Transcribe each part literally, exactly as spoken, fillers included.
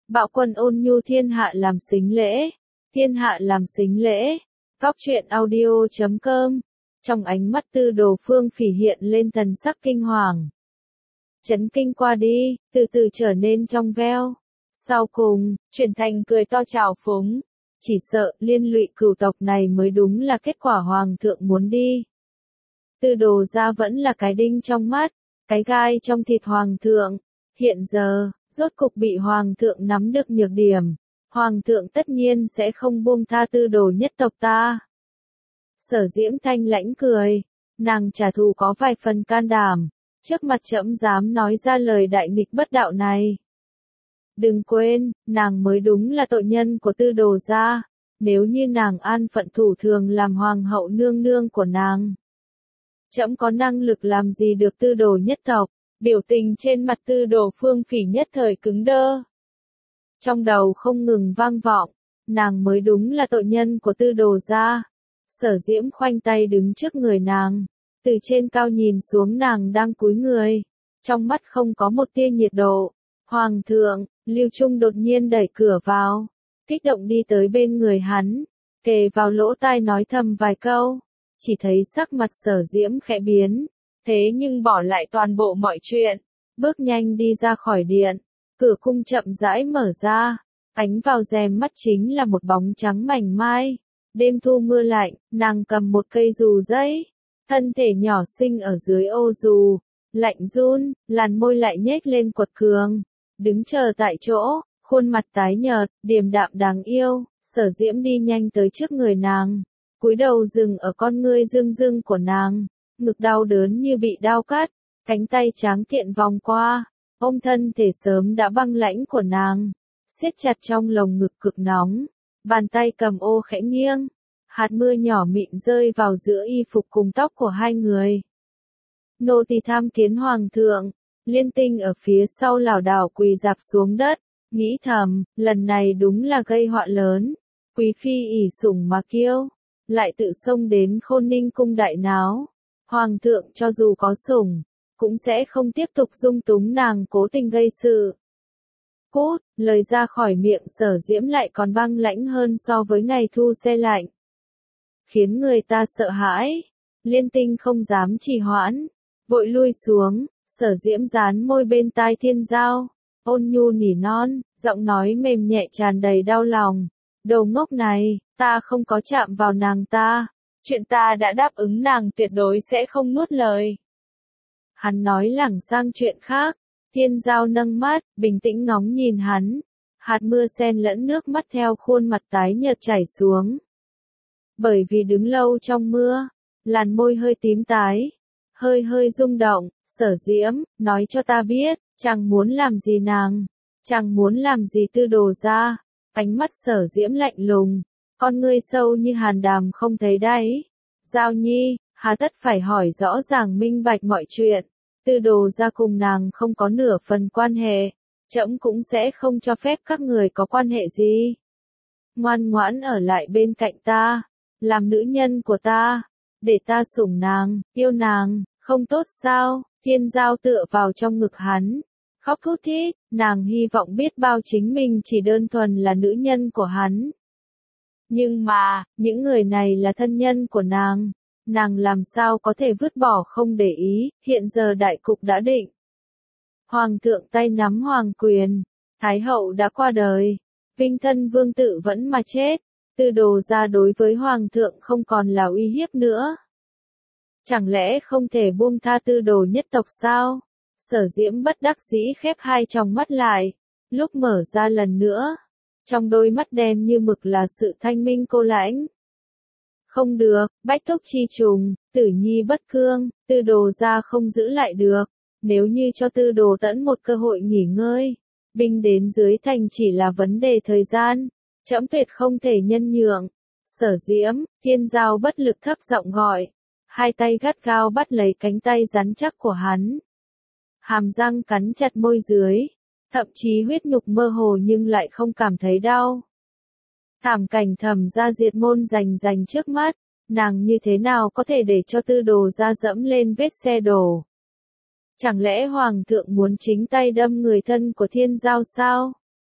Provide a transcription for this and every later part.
Bạo quân ôn nhu thiên hạ làm sính lễ, thiên hạ làm sính lễ. Góc truyện audio chấm com. Trong ánh mắt Tư Đồ Phương Phỉ hiện lên thần sắc kinh hoàng. Chấn kinh qua đi, từ từ trở nên trong veo. Sau cùng, chuyển thành cười to trào phúng. Chỉ sợ liên lụy cửu tộc này mới đúng là kết quả hoàng thượng muốn đi. Tư Đồ gia vẫn là cái đinh trong mắt, cái gai trong thịt hoàng thượng. Hiện giờ, rốt cục bị hoàng thượng nắm được nhược điểm. Hoàng thượng tất nhiên sẽ không buông tha Tư Đồ nhất tộc ta. Sở Diễm thanh lãnh cười, nàng trả thù có vài phần can đảm, trước mặt trẫm dám nói ra lời đại nghịch bất đạo này. Đừng quên, nàng mới đúng là tội nhân của Tư Đồ gia, nếu như nàng an phận thủ thường làm hoàng hậu nương nương của nàng. Trẫm có năng lực làm gì được Tư Đồ nhất tộc, biểu tình trên mặt Tư Đồ Phương Phỉ nhất thời cứng đơ. Trong đầu không ngừng vang vọng, nàng mới đúng là tội nhân của Tư Đồ gia. Sở Diễm khoanh tay đứng trước người nàng, từ trên cao nhìn xuống nàng đang cúi người, trong mắt không có một tia nhiệt độ. Hoàng thượng, Lưu Trung đột nhiên đẩy cửa vào, kích động đi tới bên người hắn, kề vào lỗ tai nói thầm vài câu, chỉ thấy sắc mặt Sở Diễm khẽ biến, thế nhưng bỏ lại toàn bộ mọi chuyện, bước nhanh đi ra khỏi điện, cửa cung chậm rãi mở ra, ánh vào rèm mắt chính là một bóng trắng mảnh mai. Đêm thu mưa lạnh, nàng cầm một cây dù giấy, thân thể nhỏ xinh ở dưới ô dù, lạnh run, làn môi lại nhếch lên quật cường, đứng chờ tại chỗ, khuôn mặt tái nhợt, điềm đạm đáng yêu. Sở Diễm đi nhanh tới trước người nàng, cúi đầu dừng ở con ngươi rưng rưng của nàng, ngực đau đớn như bị đao cắt, cánh tay tráng kiện vòng qua, ôm thân thể sớm đã băng lãnh của nàng, siết chặt trong lồng ngực cực nóng. Bàn tay cầm ô khẽ nghiêng, hạt mưa nhỏ mịn rơi vào giữa y phục cùng tóc của hai người. Nô tỳ tham kiến hoàng thượng, Liên Tinh ở phía sau lảo đảo quỳ rạp xuống đất, nghĩ thầm, lần này đúng là gây họa lớn. Quý phi ỷ sủng mà kiêu, lại tự xông đến Khôn Ninh cung đại náo. Hoàng thượng cho dù có sủng, cũng sẽ không tiếp tục dung túng nàng cố tình gây sự. Cút, lời ra khỏi miệng Sở Diễm lại còn băng lãnh hơn so với ngày thu se lạnh. Khiến người ta sợ hãi. Liên Tinh không dám trì hoãn, vội lui xuống, Sở Diễm dán môi bên tai Thiên Giao, ôn nhu nỉ non, giọng nói mềm nhẹ tràn đầy đau lòng. Đồ ngốc này, ta không có chạm vào nàng ta, chuyện ta đã đáp ứng nàng tuyệt đối sẽ không nuốt lời. Hắn nói lảng sang chuyện khác. Thiên Giao nâng mắt, bình tĩnh ngóng nhìn hắn, hạt mưa xen lẫn nước mắt theo khuôn mặt tái nhợt chảy xuống. Bởi vì đứng lâu trong mưa, làn môi hơi tím tái, hơi hơi rung động. Sở Diễm, nói cho ta biết, chàng muốn làm gì nàng, chàng muốn làm gì Tư Đồ gia. Ánh mắt Sở Diễm lạnh lùng, con ngươi sâu như hàn đàm không thấy đáy. Giao nhi, hà tất phải hỏi rõ ràng minh bạch mọi chuyện. Tư Đồ gia cùng nàng không có nửa phần quan hệ, trẫm cũng sẽ không cho phép các người có quan hệ gì. Ngoan ngoãn ở lại bên cạnh ta, làm nữ nhân của ta, để ta sủng nàng, yêu nàng, không tốt sao? Thiên Giao tựa vào trong ngực hắn, khóc thút thít, nàng hy vọng biết bao chính mình chỉ đơn thuần là nữ nhân của hắn. Nhưng mà, những người này là thân nhân của nàng. Nàng làm sao có thể vứt bỏ không để ý, hiện giờ đại cục đã định. Hoàng thượng tay nắm hoàng quyền, Thái hậu đã qua đời, Vinh thân vương tự vẫn mà chết, Tư Đồ gia đối với hoàng thượng không còn là uy hiếp nữa. Chẳng lẽ không thể buông tha Tư Đồ nhất tộc sao? Sở Diễm bất đắc dĩ khép hai tròng mắt lại, lúc mở ra lần nữa, trong đôi mắt đen như mực là sự thanh minh cô lãnh. Không được, bách thúc chi trùng, tử nhi bất cương, Tư Đồ gia không giữ lại được. Nếu như cho Tư Đồ Tẫn một cơ hội nghỉ ngơi, binh đến dưới thành chỉ là vấn đề thời gian, trẫm tuyệt không thể nhân nhượng. Sở Diễm, Thiên Giao bất lực thấp giọng gọi, hai tay gắt gao bắt lấy cánh tay rắn chắc của hắn. Hàm răng cắn chặt môi dưới, thậm chí huyết nhục mơ hồ nhưng lại không cảm thấy đau. Thảm cảnh Thẩm gia diệt môn rành rành trước mắt, nàng như thế nào có thể để cho Tư Đồ gia dẫm lên vết xe đổ? Chẳng lẽ hoàng thượng muốn chính tay đâm người thân của Thiên Giao sao?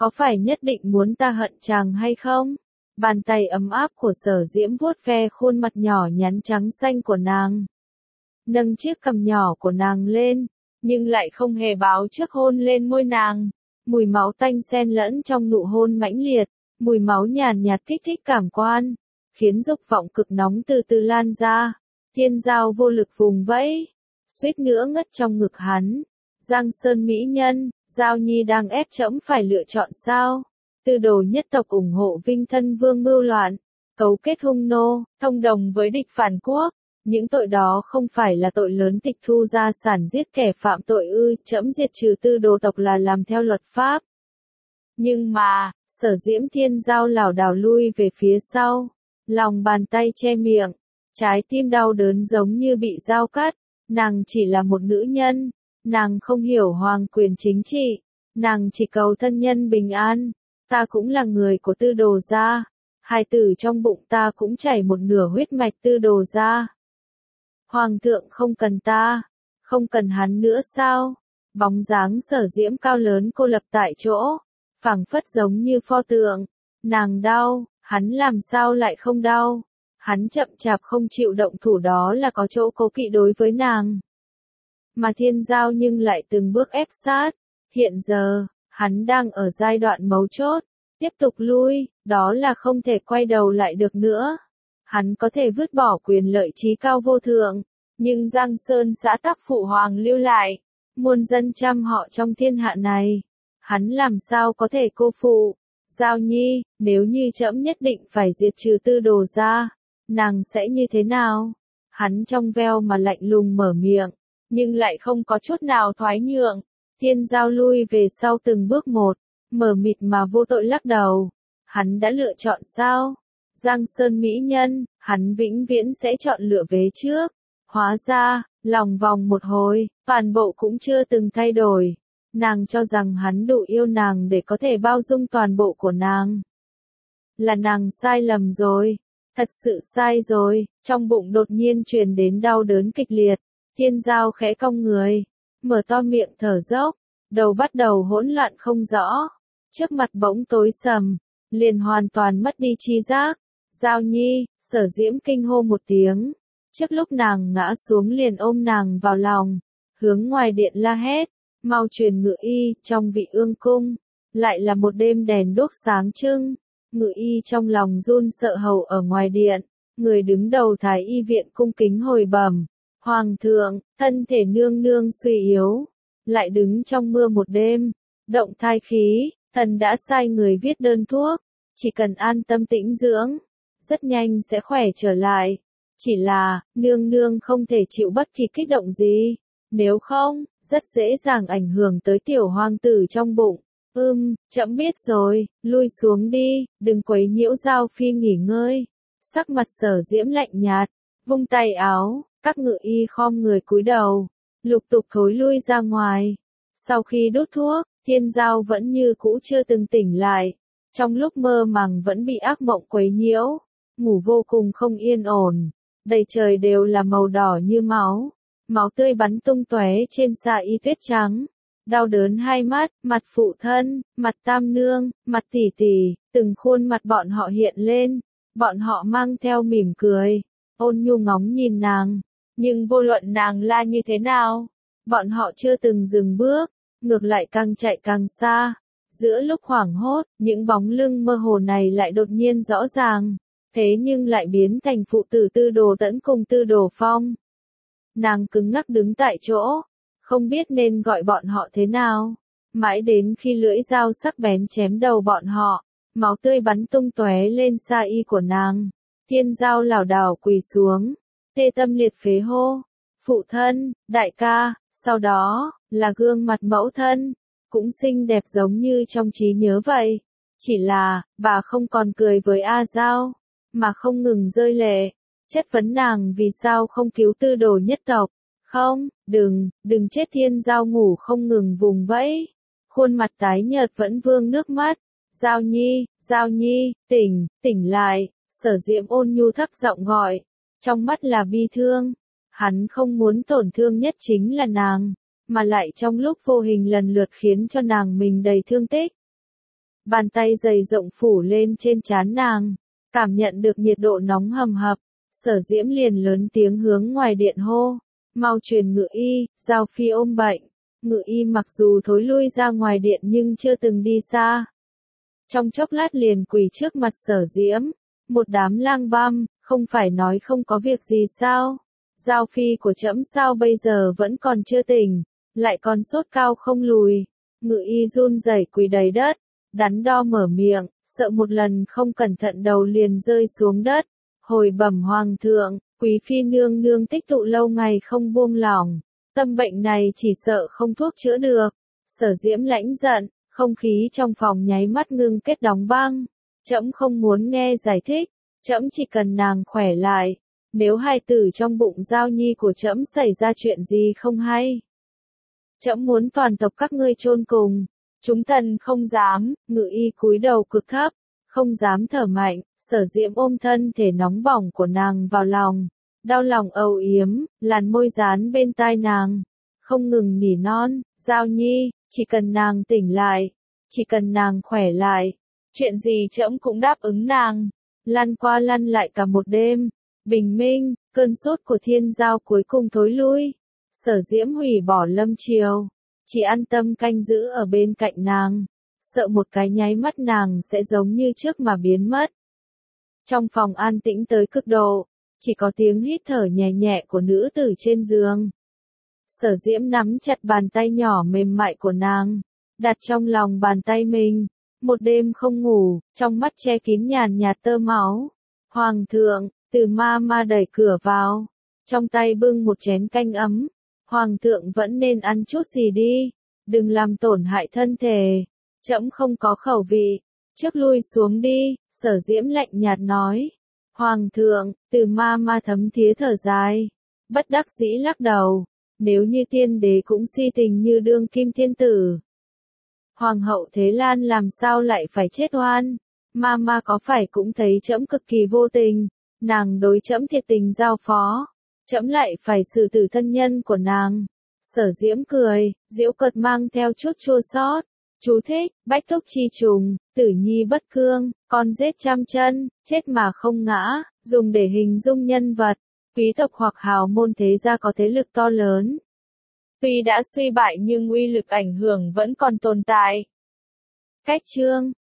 Có phải nhất định muốn ta hận chàng hay không? Bàn tay ấm áp của Sở Diễm vuốt ve khuôn mặt nhỏ nhắn trắng xanh của nàng. Nâng chiếc cằm nhỏ của nàng lên, nhưng lại không hề báo trước hôn lên môi nàng. Mùi máu tanh xen lẫn trong nụ hôn mãnh liệt, mùi máu nhàn nhạt kích thích cảm quan, khiến dục vọng cực nóng từ từ lan ra. Thiên Giao vô lực vùng vẫy, suýt nữa ngất trong ngực hắn. Giang Sơn mỹ nhân, Giao Nhi đang ép trẫm phải lựa chọn sao? Tư Đồ nhất tộc ủng hộ Vinh Thân Vương mưu loạn, cấu kết hung nô, thông đồng với địch phản quốc. Những tội đó không phải là tội lớn tịch thu gia sản giết kẻ phạm tội ư? Trẫm diệt trừ Tư Đồ tộc là làm theo luật pháp. Nhưng mà, Sở Diễm Thiên Giao lảo đảo lui về phía sau, lòng bàn tay che miệng, trái tim đau đớn giống như bị dao cắt. Nàng chỉ là một nữ nhân, nàng không hiểu hoàng quyền chính trị, nàng chỉ cầu thân nhân bình an. Ta cũng là người của Tư Đồ gia, hài tử trong bụng ta cũng chảy một nửa huyết mạch Tư Đồ gia. Hoàng thượng không cần ta, không cần hắn nữa sao? Bóng dáng Sở Diễm cao lớn cô lập tại chỗ, phảng phất giống như pho tượng. Nàng đau, hắn làm sao lại không đau? Hắn chậm chạp không chịu động thủ đó là có chỗ cố kỵ đối với nàng. Mà Thiên Giao nhưng lại từng bước ép sát. Hiện giờ, hắn đang ở giai đoạn mấu chốt. Tiếp tục lui, đó là không thể quay đầu lại được nữa. Hắn có thể vứt bỏ quyền lợi chí cao vô thượng, nhưng Giang Sơn xã tắc phụ hoàng lưu lại, muôn dân trăm họ trong thiên hạ này, hắn làm sao có thể cô phụ? Giao Nhi, nếu như trẫm nhất định phải diệt trừ Tư Đồ gia, nàng sẽ như thế nào? Hắn trong veo mà lạnh lùng mở miệng, nhưng lại không có chút nào thoái nhượng. Thiên Giao lui về sau từng bước một, mờ mịt mà vô tội lắc đầu. Hắn đã lựa chọn sao? Giang Sơn mỹ nhân, hắn vĩnh viễn sẽ chọn lựa vế trước. Hóa ra, lòng vòng một hồi, toàn bộ cũng chưa từng thay đổi. Nàng cho rằng hắn đủ yêu nàng để có thể bao dung toàn bộ của nàng. Là nàng sai lầm rồi, thật sự sai rồi. Trong bụng đột nhiên truyền đến đau đớn kịch liệt. Thiên Giao khẽ cong người, mở to miệng thở dốc, đầu bắt đầu hỗn loạn không rõ. Trước mặt bỗng tối sầm, liền hoàn toàn mất đi tri giác. Giao Nhi, Sở Diễm kinh hô một tiếng. Trước lúc nàng ngã xuống liền ôm nàng vào lòng, hướng ngoài điện la hét, mau truyền Ngự Y. Trong Vị Ương cung, lại là một đêm đèn đuốc sáng trưng. Ngự Y trong lòng run sợ hầu ở ngoài điện, người đứng đầu Thái Y viện cung kính hồi bẩm, Hoàng thượng, thân thể nương nương suy yếu, lại đứng trong mưa một đêm, động thai khí, thần đã sai người viết đơn thuốc, chỉ cần an tâm tĩnh dưỡng, rất nhanh sẽ khỏe trở lại. Chỉ là, nương nương không thể chịu bất kỳ kích động gì, nếu không, rất dễ dàng ảnh hưởng tới tiểu hoàng tử trong bụng. Ừm, trẫm biết rồi, lui xuống đi, đừng quấy nhiễu Giao Phi nghỉ ngơi. Sắc mặt Sở Diễm lạnh nhạt, vung tay áo, các ngự y khom người cúi đầu, lục tục thối lui ra ngoài. Sau khi đốt thuốc, Thiên Giao vẫn như cũ chưa từng tỉnh lại, trong lúc mơ màng vẫn bị ác mộng quấy nhiễu, ngủ vô cùng không yên ổn, đầy trời đều là màu đỏ như máu, máu tươi bắn tung tóe trên sa y tuyết trắng. Đau đớn hai mắt, mặt phụ thân, mặt tam nương, mặt tỷ tỷ, từng khuôn mặt bọn họ hiện lên, bọn họ mang theo mỉm cười, ôn nhu ngóng nhìn nàng, nhưng vô luận nàng la như thế nào, bọn họ chưa từng dừng bước, ngược lại càng chạy càng xa. Giữa lúc hoảng hốt, những bóng lưng mơ hồ này lại đột nhiên rõ ràng, thế nhưng lại biến thành phụ tử Tư Đồ Tẫn cùng Tư Đồ Phong. Nàng cứng ngắc đứng tại chỗ, không biết nên gọi bọn họ thế nào, mãi đến khi lưỡi dao sắc bén chém đầu bọn họ, máu tươi bắn tung tóe lên sa y của nàng. Thiên Giao lảo đảo quỳ xuống, tê tâm liệt phế hô, phụ thân, đại ca, sau đó, là gương mặt mẫu thân, cũng xinh đẹp giống như trong trí nhớ vậy. Chỉ là, bà không còn cười với A Giao, mà không ngừng rơi lệ, chất vấn nàng vì sao không cứu Tư Đồ nhất tộc. Không, đừng, đừng chết. Thiên Giao ngủ không ngừng vùng vẫy, khuôn mặt tái nhợt vẫn vương nước mắt. Giao Nhi, Giao Nhi, tỉnh, tỉnh lại. Sở Diễm ôn nhu thấp giọng gọi, trong mắt là bi thương. Hắn không muốn tổn thương nhất chính là nàng, mà lại trong lúc vô hình lần lượt khiến cho nàng mình đầy thương tích. Bàn tay dày rộng phủ lên trên trán nàng, cảm nhận được nhiệt độ nóng hầm hập, Sở Diễm liền lớn tiếng hướng ngoài điện hô, mau truyền Ngự Y, Giao Phi ôm bệnh. Ngự Y mặc dù thối lui ra ngoài điện nhưng chưa từng đi xa. Trong chốc lát liền quỳ trước mặt Sở Diễm, một đám lang băm, không phải nói không có việc gì sao? Giao Phi của trẫm sao bây giờ vẫn còn chưa tỉnh, lại còn sốt cao không lùi. Ngự Y run rẩy quỳ đầy đất, đắn đo mở miệng, sợ một lần không cẩn thận đầu liền rơi xuống đất. Hồi bẩm hoàng thượng, quý phi nương nương tích tụ lâu ngày không buông lỏng, tâm bệnh này chỉ sợ không thuốc chữa được. Sở Diễm lãnh giận, không khí trong phòng nháy mắt ngưng kết đóng băng. Trẫm không muốn nghe giải thích, trẫm chỉ cần nàng khỏe lại. Nếu hài tử trong bụng Giao Nhi của trẫm xảy ra chuyện gì không hay, trẫm muốn toàn tộc các ngươi chôn cùng. Chúng thần không dám. Ngự Y cúi đầu cực thấp, không dám thở mạnh. Sở Diễm ôm thân thể nóng bỏng của nàng vào lòng, đau lòng âu yếm, làn môi dán bên tai nàng, không ngừng nỉ non, Giao Nhi, chỉ cần nàng tỉnh lại, chỉ cần nàng khỏe lại, chuyện gì trẫm cũng đáp ứng nàng. Lăn qua lăn lại cả một đêm, bình minh, cơn sốt của Thiên Giao cuối cùng thối lui. Sở Diễm hủy bỏ lâm triều, chỉ an tâm canh giữ ở bên cạnh nàng, sợ một cái nháy mắt nàng sẽ giống như trước mà biến mất. Trong phòng an tĩnh tới cực độ, chỉ có tiếng hít thở nhẹ nhẹ của nữ tử trên giường. Sở Diễm nắm chặt bàn tay nhỏ mềm mại của nàng, đặt trong lòng bàn tay mình. Một đêm không ngủ, trong mắt che kín nhàn nhạt tơ máu. Hoàng thượng, Từ ma ma đẩy cửa vào, trong tay bưng một chén canh ấm. Hoàng thượng vẫn nên ăn chút gì đi, đừng làm tổn hại thân thể. Trẫm không có khẩu vị, trước lui xuống đi. Sở Diễm lạnh nhạt nói. Hoàng thượng, Từ ma ma thấm thía thở dài, bất đắc dĩ lắc đầu. Nếu như tiên đế cũng si tình như đương kim thiên tử, Hoàng hậu Thế Lan làm sao lại phải chết oan? Ma ma có phải cũng thấy trẫm cực kỳ vô tình, nàng đối trẫm thiệt tình giao phó, trẫm lại phải xử tử thân nhân của nàng. Sở Diễm cười, giễu cợt mang theo chút chua xót. Chú thích, bách thúc chi trùng, tử nhi bất cương, con giết trăm chân, chết mà không ngã, dùng để hình dung nhân vật, quý tộc hoặc hào môn thế gia có thế lực to lớn. Tuy đã suy bại nhưng uy lực ảnh hưởng vẫn còn tồn tại. Cách chương